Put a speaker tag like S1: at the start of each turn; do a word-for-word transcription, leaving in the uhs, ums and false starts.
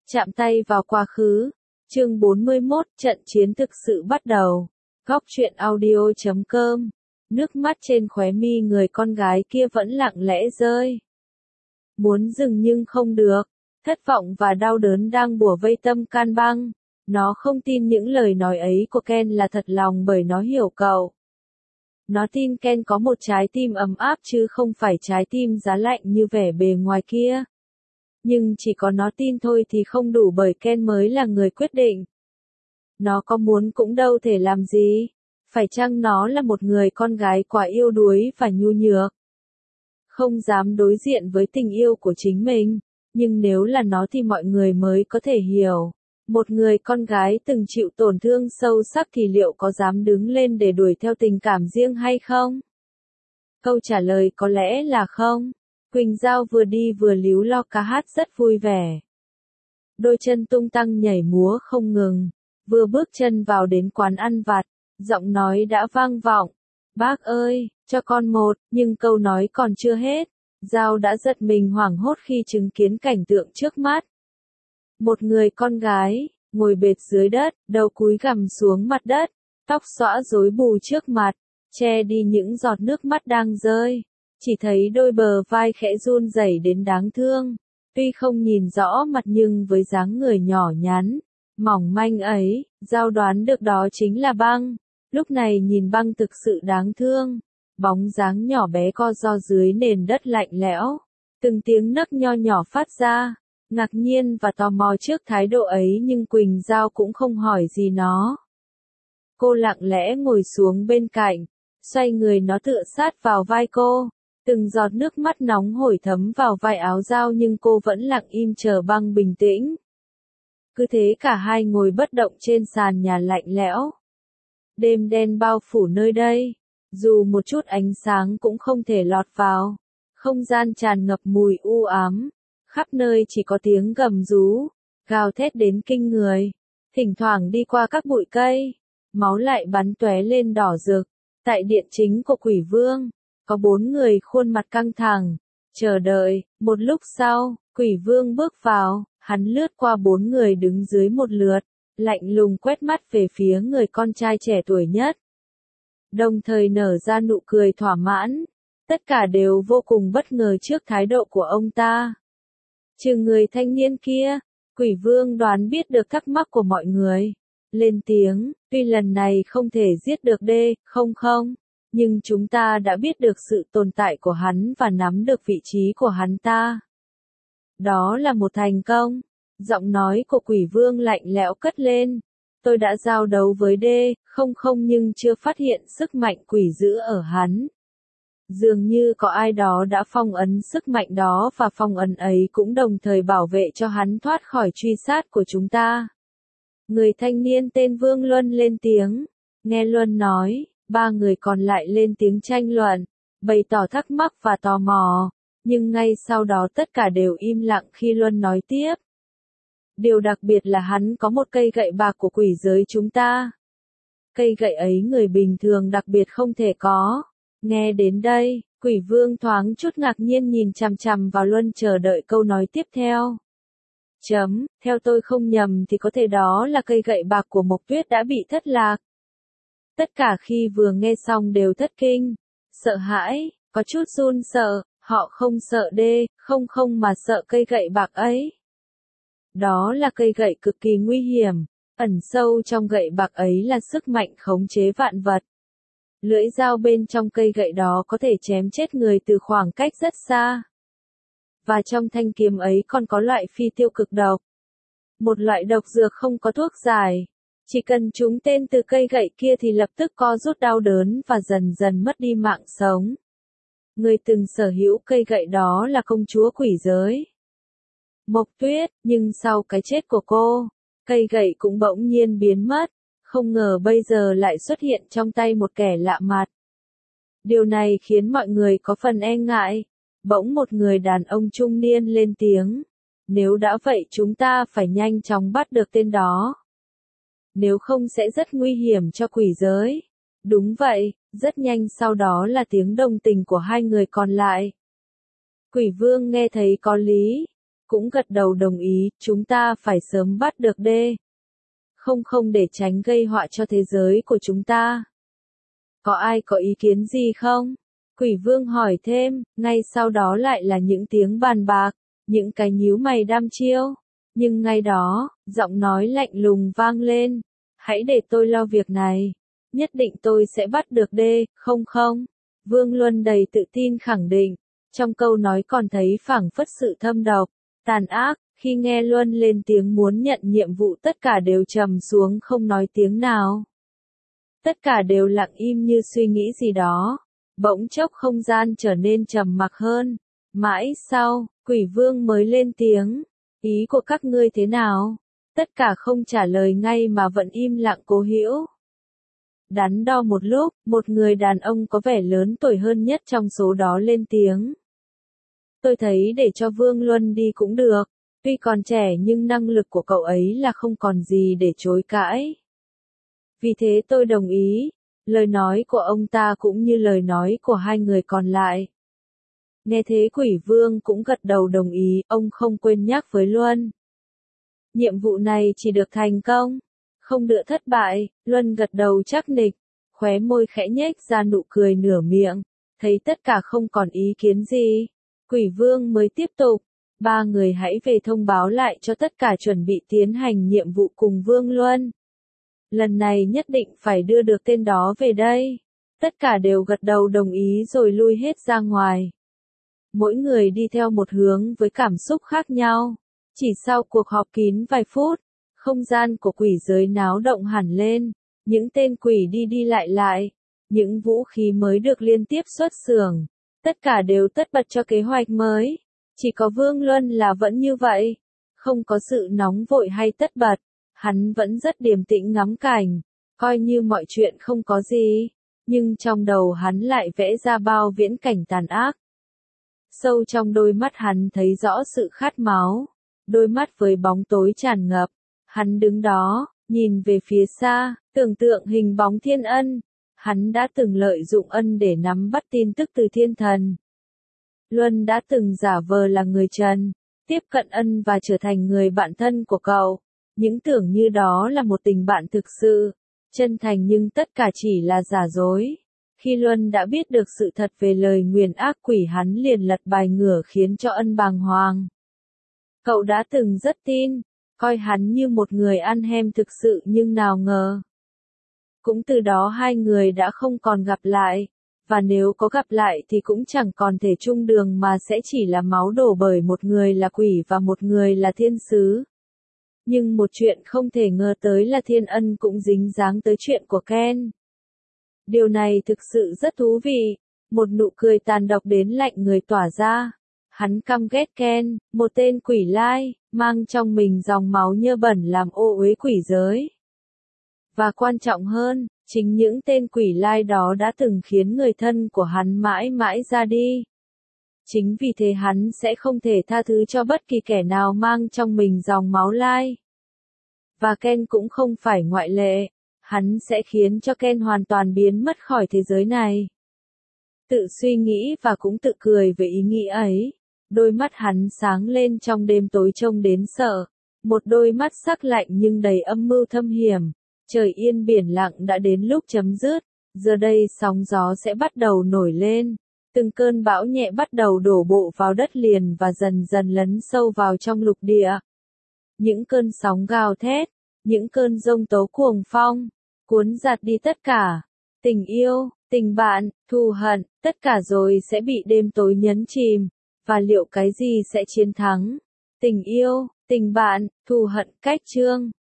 S1: Chạm tay vào quá khứ. Chương bốn mươi mốt, trận chiến thực sự bắt đầu. Góc truyện audio chấm com. Nước mắt trên khóe mi người con gái kia vẫn lặng lẽ rơi. Muốn dừng nhưng không được. Thất vọng và đau đớn đang bủa vây tâm can băng. Nó không tin những lời nói ấy của Ken là thật lòng bởi nó hiểu cậu. Nó tin Ken có một trái tim ấm áp chứ không phải trái tim giá lạnh như vẻ bề ngoài kia. Nhưng chỉ có nó tin thôi thì không đủ bởi Ken mới là người quyết định. Nó có muốn cũng đâu thể làm gì. Phải chăng nó là một người con gái quá yêu đuối và nhu nhược? Không dám đối diện với tình yêu của chính mình. Nhưng nếu là nó thì mọi người mới có thể hiểu. Một người con gái từng chịu tổn thương sâu sắc thì liệu có dám đứng lên để đuổi theo tình cảm riêng hay không? Câu trả lời có lẽ là không. Quỳnh Giao vừa đi vừa líu lo ca hát rất vui vẻ. Đôi chân tung tăng nhảy múa không ngừng. Vừa bước chân vào đến quán ăn vặt, giọng nói đã vang vọng. Bác ơi, cho con một, nhưng câu nói còn chưa hết. Giao đã giật mình hoảng hốt khi chứng kiến cảnh tượng trước mắt. Một người con gái, ngồi bệt dưới đất, đầu cúi gằm xuống mặt đất, tóc xõa rối bù trước mặt, che đi những giọt nước mắt đang rơi. Chỉ thấy đôi bờ vai khẽ run rẩy đến đáng thương. Tuy không nhìn rõ mặt nhưng với dáng người nhỏ nhắn, mỏng manh ấy, Giao đoán được đó chính là Băng. Lúc này nhìn Băng thực sự đáng thương. Bóng dáng nhỏ bé co ro dưới nền đất lạnh lẽo. Từng tiếng nấc nho nhỏ phát ra. Ngạc nhiên và tò mò trước thái độ ấy nhưng Quỳnh Giao cũng không hỏi gì nó. Cô lặng lẽ ngồi xuống bên cạnh, xoay người nó tựa sát vào vai cô. Từng giọt nước mắt nóng hổi thấm vào vai áo Giao nhưng cô vẫn lặng im chờ Băng bình tĩnh. Cứ thế cả hai ngồi bất động trên sàn nhà lạnh lẽo. Đêm đen bao phủ nơi đây, dù một chút ánh sáng cũng không thể lọt vào. Không gian tràn ngập mùi u ám, khắp nơi chỉ có tiếng gầm rú, gào thét đến kinh người. Thỉnh thoảng đi qua các bụi cây, máu lại bắn tóe lên đỏ rực. Tại điện chính của Quỷ Vương, có bốn người khuôn mặt căng thẳng, chờ đợi. Một lúc sau, Quỷ Vương bước vào, hắn lướt qua bốn người đứng dưới một lượt, lạnh lùng quét mắt về phía người con trai trẻ tuổi nhất. Đồng thời nở ra nụ cười thỏa mãn, tất cả đều vô cùng bất ngờ trước thái độ của ông ta. Trừ người thanh niên kia, Quỷ Vương đoán biết được thắc mắc của mọi người. Lên tiếng, tuy lần này không thể giết được đê, không không, nhưng chúng ta đã biết được sự tồn tại của hắn và nắm được vị trí của hắn ta. Đó là một thành công. Giọng nói của Quỷ Vương lạnh lẽo cất lên. Tôi đã giao đấu với đê, không không nhưng chưa phát hiện sức mạnh quỷ dữ ở hắn. Dường như có ai đó đã phong ấn sức mạnh đó và phong ấn ấy cũng đồng thời bảo vệ cho hắn thoát khỏi truy sát của chúng ta. Người thanh niên tên Vương Luân lên tiếng. Nghe Luân nói, ba người còn lại lên tiếng tranh luận, bày tỏ thắc mắc và tò mò. Nhưng ngay sau đó tất cả đều im lặng khi Luân nói tiếp. Điều đặc biệt là hắn có một cây gậy bạc của quỷ giới chúng ta. Cây gậy ấy người bình thường đặc biệt không thể có. Nghe đến đây, Quỷ Vương thoáng chút ngạc nhiên nhìn chằm chằm vào Luân chờ đợi câu nói tiếp theo. Chấm, theo tôi không nhầm thì có thể đó là cây gậy bạc của Mộc Tuyết đã bị thất lạc. Tất cả khi vừa nghe xong đều thất kinh, sợ hãi, có chút run sợ, họ không sợ đê, không không mà sợ cây gậy bạc ấy. Đó là cây gậy cực kỳ nguy hiểm, ẩn sâu trong gậy bạc ấy là sức mạnh khống chế vạn vật. Lưỡi dao bên trong cây gậy đó có thể chém chết người từ khoảng cách rất xa. Và trong thanh kiếm ấy còn có loại phi tiêu cực độc. Một loại độc dược không có thuốc giải. Chỉ cần trúng tên từ cây gậy kia thì lập tức co rút đau đớn và dần dần mất đi mạng sống. Người từng sở hữu cây gậy đó là công chúa quỷ giới. Mộc Tuyết, nhưng sau cái chết của cô, cây gậy cũng bỗng nhiên biến mất, không ngờ bây giờ lại xuất hiện trong tay một kẻ lạ mặt. Điều này khiến mọi người có phần e ngại. Bỗng một người đàn ông trung niên lên tiếng. Nếu đã vậy chúng ta phải nhanh chóng bắt được tên đó. Nếu không sẽ rất nguy hiểm cho quỷ giới. Đúng vậy, rất nhanh sau đó là tiếng đồng tình của hai người còn lại. Quỷ Vương nghe thấy có lý. cũng gật đầu đồng ý, chúng ta phải sớm bắt được đê. Không không để tránh gây họa cho thế giới của chúng ta. Có ai có ý kiến gì không? Quỷ vương hỏi thêm, ngay sau đó lại là những tiếng bàn bạc, những cái nhíu mày đăm chiêu. Nhưng ngay đó, giọng nói lạnh lùng vang lên. Hãy để tôi lo việc này. Nhất định tôi sẽ bắt được đê, không không. Vương Luân đầy tự tin khẳng định. Trong câu nói còn thấy phảng phất sự thâm độc, tàn ác. Khi nghe Luân lên tiếng muốn nhận nhiệm vụ tất cả đều trầm xuống không nói tiếng nào. Tất cả đều lặng im như suy nghĩ gì đó. Bỗng chốc không gian trở nên trầm mặc hơn. Mãi sau, quỷ vương mới lên tiếng. Ý của các ngươi thế nào? Tất cả không trả lời ngay mà vẫn im lặng cố hữu. Đắn đo một lúc, một người đàn ông có vẻ lớn tuổi hơn nhất trong số đó lên tiếng. Tôi thấy để cho Vương Luân đi cũng được. Tuy còn trẻ nhưng năng lực của cậu ấy là không còn gì để chối cãi. Vì thế tôi đồng ý. Lời nói của ông ta cũng như lời nói của hai người còn lại. Nghe thế quỷ vương cũng gật đầu đồng ý, ông không quên nhắc với Luân. Nhiệm vụ này chỉ được thành công, không được thất bại. Luân gật đầu chắc nịch, khóe môi khẽ nhếch ra nụ cười nửa miệng, thấy tất cả không còn ý kiến gì. Quỷ vương mới tiếp tục, ba người hãy về thông báo lại cho tất cả chuẩn bị tiến hành nhiệm vụ cùng Vương Luân. Lần này nhất định phải đưa được tên đó về đây. Tất cả đều gật đầu đồng ý rồi lui hết ra ngoài. Mỗi người đi theo một hướng với cảm xúc khác nhau. Chỉ sau cuộc họp kín vài phút, không gian của quỷ giới náo động hẳn lên. Những tên quỷ đi đi lại lại. Những vũ khí mới được liên tiếp xuất xưởng. Tất cả đều tất bật cho kế hoạch mới. Chỉ có Vương Luân là vẫn như vậy. Không có sự nóng vội hay tất bật. Hắn vẫn rất điềm tĩnh ngắm cảnh. Coi như mọi chuyện không có gì. Nhưng trong đầu hắn lại vẽ ra bao viễn cảnh tàn ác. Sâu trong đôi mắt hắn thấy rõ sự khát máu. Đôi mắt với bóng tối tràn ngập. Hắn đứng đó, nhìn về phía xa, tưởng tượng hình bóng thiên ân. Hắn đã từng lợi dụng ân để nắm bắt tin tức từ thiên thần. Luân đã từng giả vờ là người trần, tiếp cận ân và trở thành người bạn thân của cậu. Những tưởng như đó là một tình bạn thực sự, chân thành nhưng tất cả chỉ là giả dối. Khi Luân đã biết được sự thật về lời nguyền ác quỷ hắn liền lật bài ngửa khiến cho ân bàng hoàng. Cậu đã từng rất tin, coi hắn như một người ăn hem thực sự nhưng nào ngờ. Cũng từ đó hai người đã không còn gặp lại, và nếu có gặp lại thì cũng chẳng còn thể chung đường mà sẽ chỉ là máu đổ bởi một người là quỷ và một người là thiên sứ. Nhưng một chuyện không thể ngờ tới là Thiên Ân cũng dính dáng tới chuyện của Ken. Điều này thực sự rất thú vị, một nụ cười tàn độc đến lạnh người tỏa ra. Hắn căm ghét Ken, một tên quỷ lai, mang trong mình dòng máu nhơ bẩn làm ô uế quỷ giới. Và quan trọng hơn, chính những tên quỷ lai đó đã từng khiến người thân của hắn mãi mãi ra đi. Chính vì thế hắn sẽ không thể tha thứ cho bất kỳ kẻ nào mang trong mình dòng máu lai. Và Ken cũng không phải ngoại lệ, hắn sẽ khiến cho Ken hoàn toàn biến mất khỏi thế giới này. Tự suy nghĩ và cũng tự cười về ý nghĩ ấy, đôi mắt hắn sáng lên trong đêm tối trông đến sợ, một đôi mắt sắc lạnh nhưng đầy âm mưu thâm hiểm. Trời yên biển lặng đã đến lúc chấm dứt, giờ đây sóng gió sẽ bắt đầu nổi lên. Từng cơn bão nhẹ bắt đầu đổ bộ vào đất liền và dần dần lấn sâu vào trong lục địa. Những cơn sóng gào thét, những cơn giông tố cuồng phong, cuốn giạt đi tất cả. Tình yêu, tình bạn, thù hận, tất cả rồi sẽ bị đêm tối nhấn chìm. Và liệu cái gì sẽ chiến thắng? Tình yêu, tình bạn, thù hận, cách chương.